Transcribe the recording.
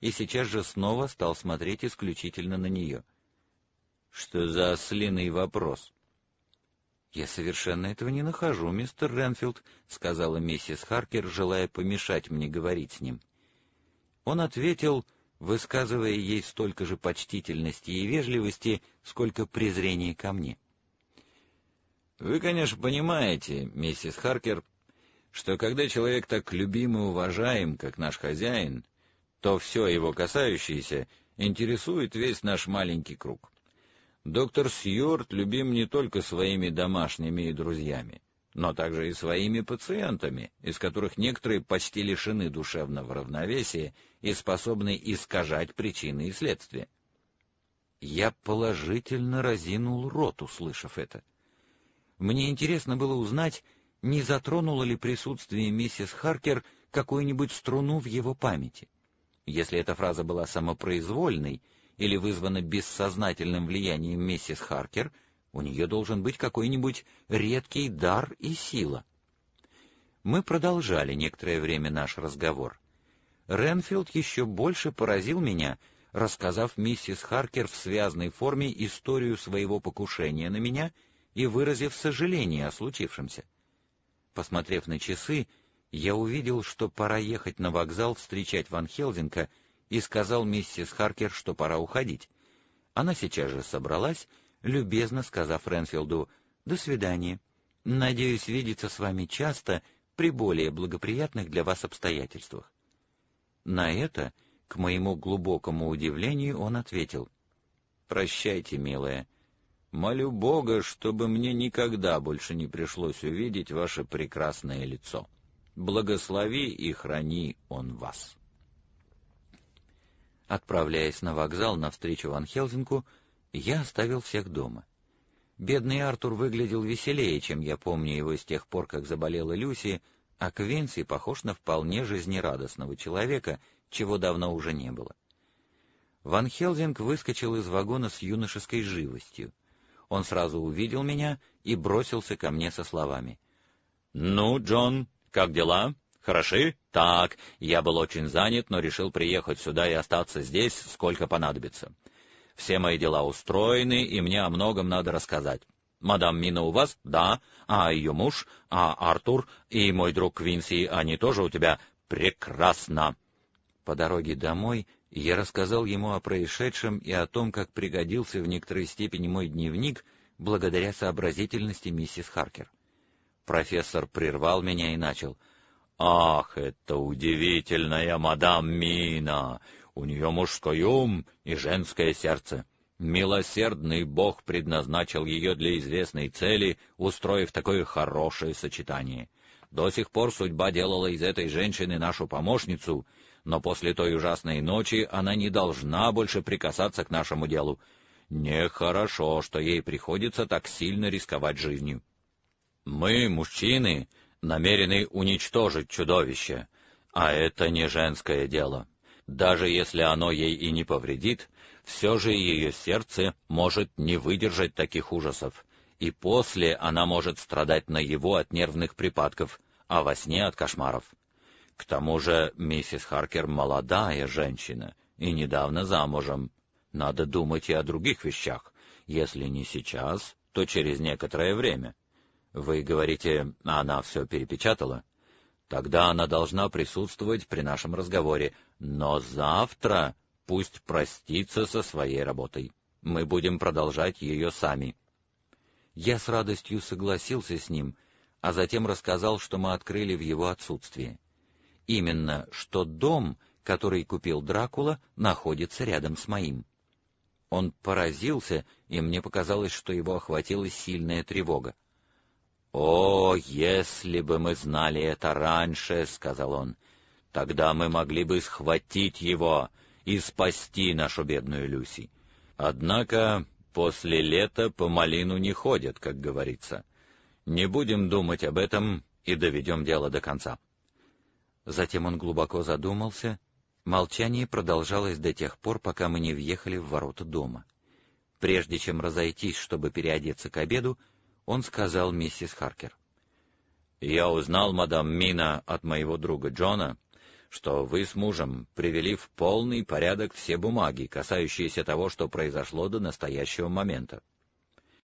и сейчас же снова стал смотреть исключительно на нее. «Что за ослиный вопрос?» «Я совершенно этого не нахожу, мистер Ренфилд», — сказала миссис Харкер, желая помешать мне говорить с ним. Он ответил, высказывая ей столько же почтительности и вежливости, сколько презрения ко мне. «Вы, конечно, понимаете, миссис Харкер, что когда человек так любим и уважаем, как наш хозяин, то все его касающееся интересует весь наш маленький круг. Доктор Сьюарт любим не только своими домашними и друзьями, но также и своими пациентами, из которых некоторые почти лишены душевного равновесия и способны искажать причины и следствия». Я положительно разинул рот, услышав это. Мне интересно было узнать, не затронуло ли присутствие миссис Харкер какую-нибудь струну в его памяти. Если эта фраза была самопроизвольной или вызвана бессознательным влиянием миссис Харкер, у нее должен быть какой-нибудь редкий дар и сила. Мы продолжали некоторое время наш разговор. Ренфилд еще больше поразил меня, рассказав миссис Харкер в связной форме историю своего покушения на меня и выразив сожаление о случившемся. Посмотрев на часы, я увидел, что пора ехать на вокзал встречать Ван Хелсинга, и сказал миссис Харкер, что пора уходить. Она сейчас же собралась, любезно сказав Ренфилду: «До свидания. Надеюсь видеться с вами часто при более благоприятных для вас обстоятельствах». На это, к моему глубокому удивлению, он ответил: «Прощайте, милая. Молю Бога, чтобы мне никогда больше не пришлось увидеть ваше прекрасное лицо. Благослови и храни Он вас». Отправляясь на вокзал навстречу Ван Хелсингу, я оставил всех дома. Бедный Артур выглядел веселее, чем я помню его с тех пор, как заболела Люси, а Квинси похож на вполне жизнерадостного человека, чего давно уже не было. Ван Хелсинг выскочил из вагона с юношеской живостью. Он сразу увидел меня и бросился ко мне со словами: «Ну, Джон, как дела? Хороши? Так, я был очень занят, но решил приехать сюда и остаться здесь, сколько понадобится. Все мои дела устроены, и мне о многом надо рассказать. Мадам Мина у вас? Да. А ее муж? А Артур? И мой друг Квинси, они тоже у тебя? Прекрасно!» По дороге домой я рассказал ему о происшедшем и о том, как пригодился в некоторой степени мой дневник благодаря сообразительности миссис Харкер. Профессор прервал меня и начал: «Ах, это удивительная мадам Мина! У нее мужской ум и женское сердце. Милосердный Бог предназначил ее для известной цели, устроив такое хорошее сочетание. До сих пор судьба делала из этой женщины нашу помощницу, но после той ужасной ночи она не должна больше прикасаться к нашему делу. Нехорошо, что ей приходится так сильно рисковать жизнью. Мы, мужчины, намерены уничтожить чудовище, а это не женское дело. Даже если оно ей и не повредит, все же ее сердце может не выдержать таких ужасов, и после она может страдать наяву от нервных припадков, а во сне от кошмаров. К тому же миссис Харкер молодая женщина и недавно замужем. Надо думать и о других вещах. Если не сейчас, то через некоторое время. Вы говорите, она все перепечатала? Тогда она должна присутствовать при нашем разговоре, но завтра пусть простится со своей работой. Мы будем продолжать ее сами». Я с радостью согласился с ним, а затем рассказал, что мы открыли в его отсутствие. Именно, что дом, который купил Дракула, находится рядом с моим. Он поразился, и мне показалось, что его охватила сильная тревога. «О, если бы мы знали это раньше, — сказал он, — тогда мы могли бы схватить его и спасти нашу бедную Люси. Однако после лета по малину не ходят, как говорится. Не будем думать об этом и доведем дело до конца». Затем он глубоко задумался. Молчание продолжалось до тех пор, пока мы не въехали в ворота дома. Прежде чем разойтись, чтобы переодеться к обеду, он сказал миссис Харкер: «Я узнал, мадам Мина, от моего друга Джона, что вы с мужем привели в полный порядок все бумаги, касающиеся того, что произошло до настоящего момента.